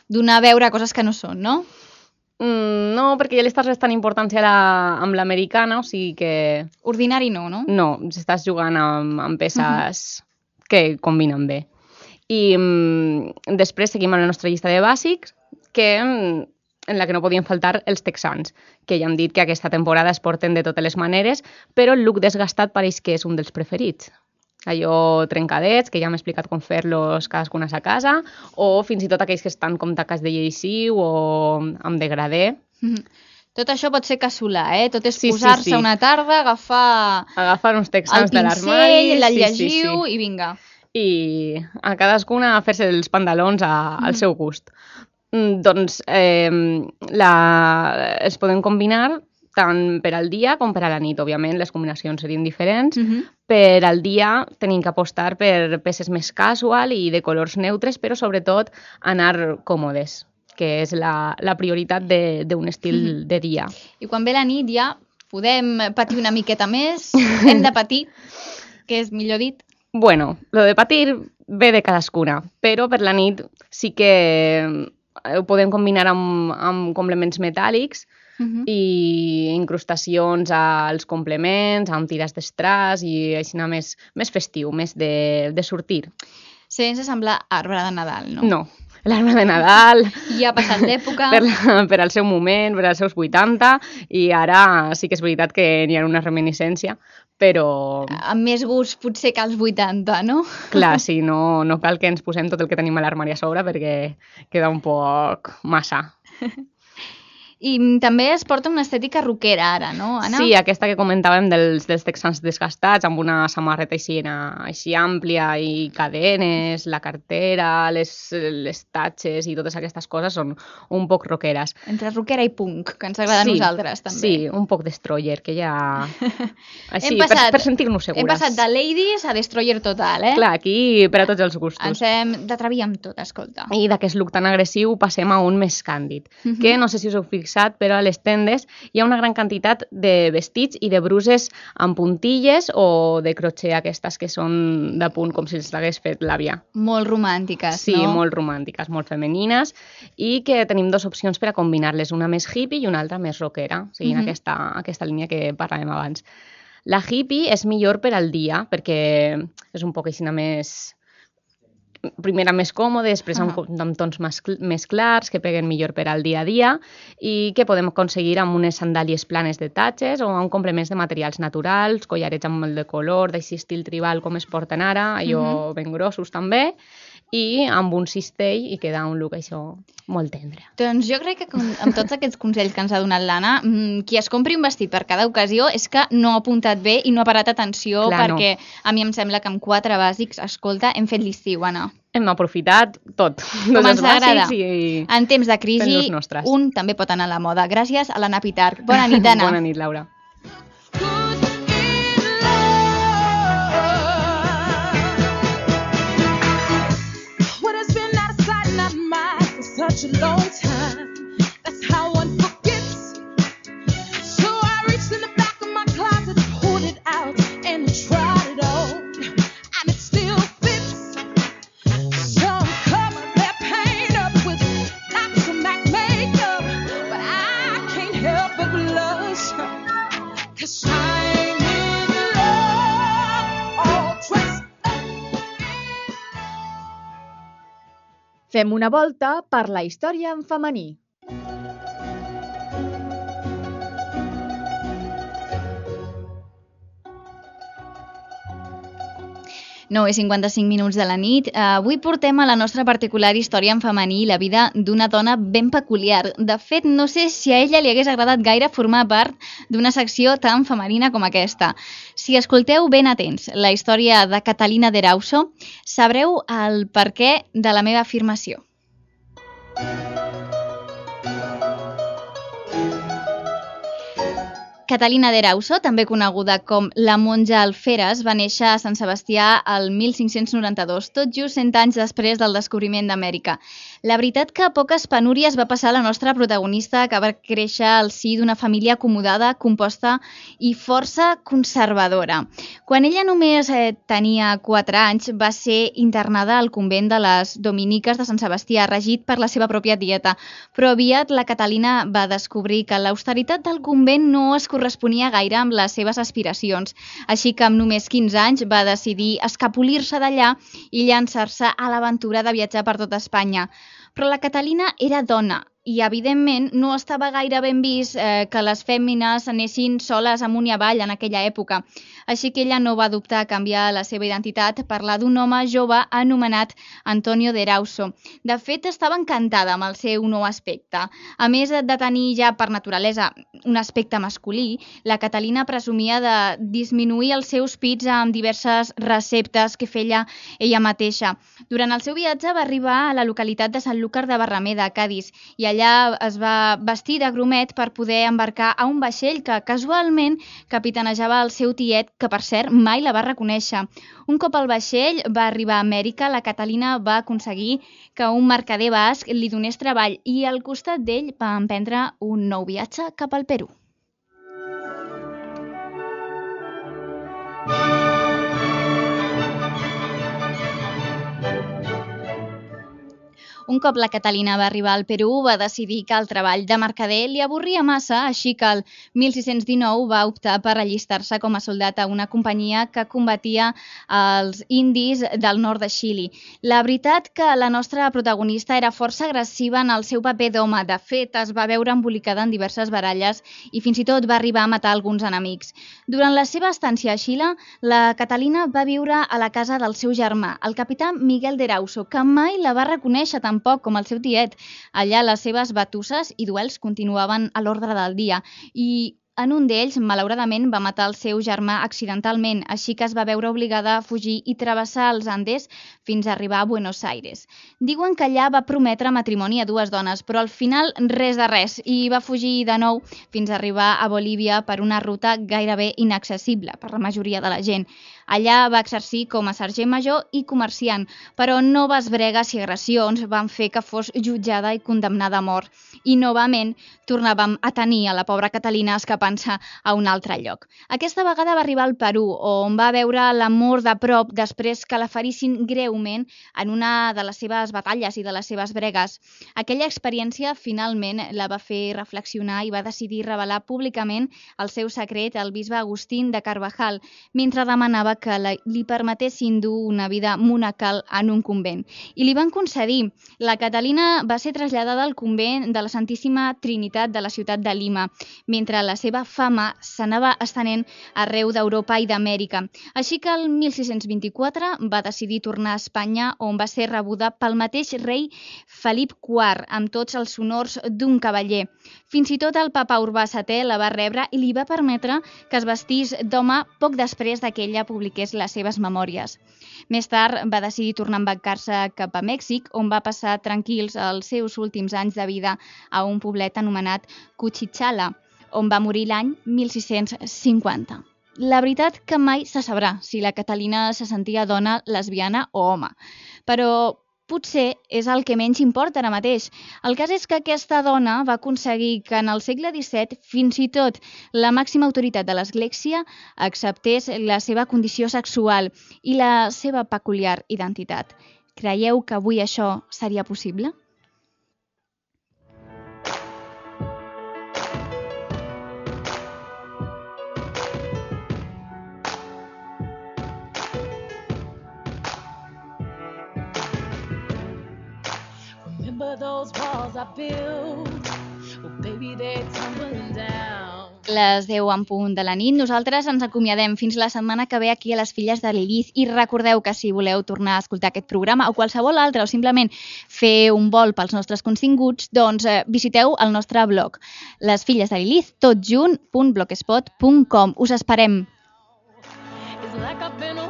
donar a veure coses que no són, no? No, perquè ja li estàs restant importància amb l'americana, o sigui que... Ordinari no, no? No, estàs jugant amb peces que combinen bé. I després seguim amb la nostra llista de bàsics, en la que no podien faltar els texans, que ja hem dit que aquesta temporada es porten de totes les maneres, però el look desgastat pareix que és un dels preferits. Allò trencadets, que ja hem explicat com fer-los cadascuna a casa, o fins i tot aquells que estan com tacats de lleixiu o amb degradé. Tot això pot ser casolà, Tot és posar-se una tarda, agafar uns texans de l'armari... El pincell, el llegiu i vinga. I a cadascuna a fer-se els pantalons al seu gust. Doncs els podem combinar tant per al dia com per a la nit. Òbviament, les combinacions serien diferents. Per al dia tenim que apostar per peces més casual i de colors neutres, però sobretot anar còmodes, que és la prioritat d'un estil de dia. I quan ve la nit ja podem patir una miqueta més, hem de patir, que és millor dit. Bueno, lo de patir ve de cadascuna, però per la nit sí que ho podem combinar amb complements metàl·lics i incrustacions als complements, amb tires d'estràs i així més festiu, més de sortir. Sense semblar arbre de Nadal, no? No, l'arbre de Nadal... Ja ha passat d'època... Per al seu moment, per als seus 80, i ara sí que és veritat que n'hi ha una reminiscència, però... Amb més gust potser que als 80, no? Clar, sí, no cal que ens posem tot el que tenim a l'armari a sobre perquè queda un poc massa. I també es porta una estètica rockera ara, no, Anna? Sí, aquesta que comentàvem dels texans desgastats, amb una samarreta així àmplia i cadenes, la cartera, les tatxes i totes aquestes coses són un poc rockeres. Entre rockera i punk, que ens agrada a nosaltres, també. Sí, un poc destroyer, que ja... Així, per sentir-nos segures. Hem passat de ladies a destroyer total, Clar, aquí per a tots els gustos. Ens hem d'atrevir amb tot, escolta. I d'aquest look tan agressiu passem a un més càndid, que no sé si us heu fixat, però a les tendes hi ha una gran quantitat de vestits i de bruses amb puntilles o de crotxer, aquestes que són de punt, com si els hagués fet l'àvia. Molt romàntiques, no? Sí, molt romàntiques, molt femenines, i que tenim dues opcions per a combinar-les, una més hippie i una altra més rockera, seguint aquesta línia que parlàvem abans. La hippie és millor per al dia, perquè és un poc així més... primera més còmode, després amb tons més clars, que peguen millor per al dia a dia i que podem aconseguir amb unes sandàlies planes de tatxes o amb complements de materials naturals, collarets amb molt de color, d'així estil tribal com es porten ara, allò ben grossos també, i amb un cistell i queda un look això molt tendre. Doncs jo crec que amb tots aquests consells que ens ha donat l'Anna, qui es compri un vestit per cada ocasió és que no ha apuntat bé i no ha parat atenció. Clar, perquè a mi em sembla que amb 4 bàsics, escolta, hem fet l'estiu, Anna. Hem aprofitat tot. Com ens agrada. En temps de crisi, un també pot anar a la moda. Gràcies a l'Anna Pitarch. Bona nit, Anna. Bona nit, Laura. Such a long time, that's how one forgets. So I reached in the back of my closet, pulled it out and tried it on, and it still fits. Some cover their paint up with lots of MAC makeup, but I can't help but blush, 'cause I'm in love, all dressed up. Fem una volta per la història en femení. No, és 55 minuts de la nit. Avui portem a la nostra particular història en femení la vida d'una dona ben peculiar. De fet, no sé si a ella li hagués agradat gaire formar part d'una secció tan femenina com aquesta. Si escolteu ben atents la història de Catalina d'Erauso, sabreu el perquè de la meva afirmació. Catalina d'Erauso, també coneguda com la monja Alferes, va néixer a Sant Sebastià el 1592, tot just 100 anys després del descobriment d'Amèrica. La veritat que poques penúries va passar la nostra protagonista, que va créixer al si d'una família acomodada, composta i força conservadora. Quan ella només tenia 4 anys, va ser internada al convent de les Dominiques de Sant Sebastià, regit per la seva pròpia tieta, però aviat la Catalina va descobrir que l'austeritat del convent no es corresponia gaire amb les seves aspiracions, així que amb només 15 anys va decidir escapolir-se d'allà i llançar-se a l'aventura de viatjar per tot Espanya. Però la Catalina era dona i, evidentment, no estava gaire ben vist que les fèmines anessin soles amunt i avall en aquella època. Així que ella no va dubtar a canviar la seva identitat per la d'un home jove anomenat Antonio d'Erauso. De fet, estava encantada amb el seu nou aspecte. A més de tenir ja per naturalesa un aspecte masculí, la Catalina presumia de disminuir els seus pits amb diverses receptes que feia ella mateixa. Durant el seu viatge va arribar a la localitat de Sanlúcar de Barrameda, a Cadis, i allà es va vestir de gromet per poder embarcar a un vaixell que casualment capitanejava el seu tiet, que per cert mai la va reconèixer. Un cop el vaixell va arribar a Amèrica, la Catalina va aconseguir que un mercader basc li donés treball i al costat d'ell va emprendre un nou viatge cap al Perú. Un cop la Catalina va arribar al Perú, va decidir que el treball de mercader li avorria massa, així que el 1619 va optar per allistar-se com a soldat a una companyia que combatia els indis del nord de Xili. La veritat que la nostra protagonista era força agressiva en el seu paper d'home. De fet, es va veure embolicada en diverses baralles i fins i tot va arribar a matar alguns enemics. Durant la seva estància a Xile, la Catalina va viure a la casa del seu germà, el capità Miguel d'Erauso, que mai la va reconèixer tampoc com el seu tiet. Allà les seves batusses i duels continuaven a l'ordre del dia i en un d'ells, malauradament, va matar el seu germà accidentalment, així que es va veure obligada a fugir i travessar els Andes fins a arribar a Buenos Aires. Diuen que allà va prometre matrimoni a 2 dones, però al final res de res, i va fugir de nou fins a arribar a Bolívia per una ruta gairebé inaccessible per la majoria de la gent. Allà va exercir com a sergent major i comerciant, però noves bregues i agressions van fer que fos jutjada i condemnada a mort. I novament tornàvem a tenir a la pobra Catalina escapant-se a un altre lloc. Aquesta vegada va arribar al Perú, on va veure l'amor de prop després que la ferissin greument en una de les seves batalles i de les seves bregues. Aquella experiència finalment la va fer reflexionar i va decidir revelar públicament el seu secret al bisbe Agustín de Carvajal, mentre demanava que li permetessin dur una vida monacal en un convent. I li van concedir. La Catalina va ser traslladada al convent de la Santíssima Trinitat de la ciutat de Lima, mentre la seva fama s'anava estenent arreu d'Europa i d'Amèrica. Així que el 1624 va decidir tornar a Espanya, on va ser rebuda pel mateix rei Felip IV, amb tots els honors d'un cavaller. Fins i tot el papa Urbà VII la va rebre i li va permetre que es vestís d'home poc després que ella publiqués les seves memòries. Més tard va decidir tornar a embarcar-se cap a Mèxic, on va passar tranquils els seus últims anys de vida a un poblet anomenat Cuchichala, on va morir l'any 1650. La veritat que mai se sabrà si la Catalina se sentia dona, lesbiana o home, però potser és el que menys importa ara mateix. El cas és que aquesta dona va aconseguir que en el segle XVII fins i tot la màxima autoritat de l'Església acceptés la seva condició sexual i la seva peculiar identitat. Creieu que avui això seria possible? Les 10 en punt de la nit. Nosaltres ens acomiadem fins la setmana que ve aquí a les Filles de Lilith i recordeu que si voleu tornar a escoltar aquest programa o qualsevol altre o simplement fer un vol pels nostres continguts, doncs visiteu el nostre blog lesfillesdelilith, totjunt.blogspot.com. Us esperem.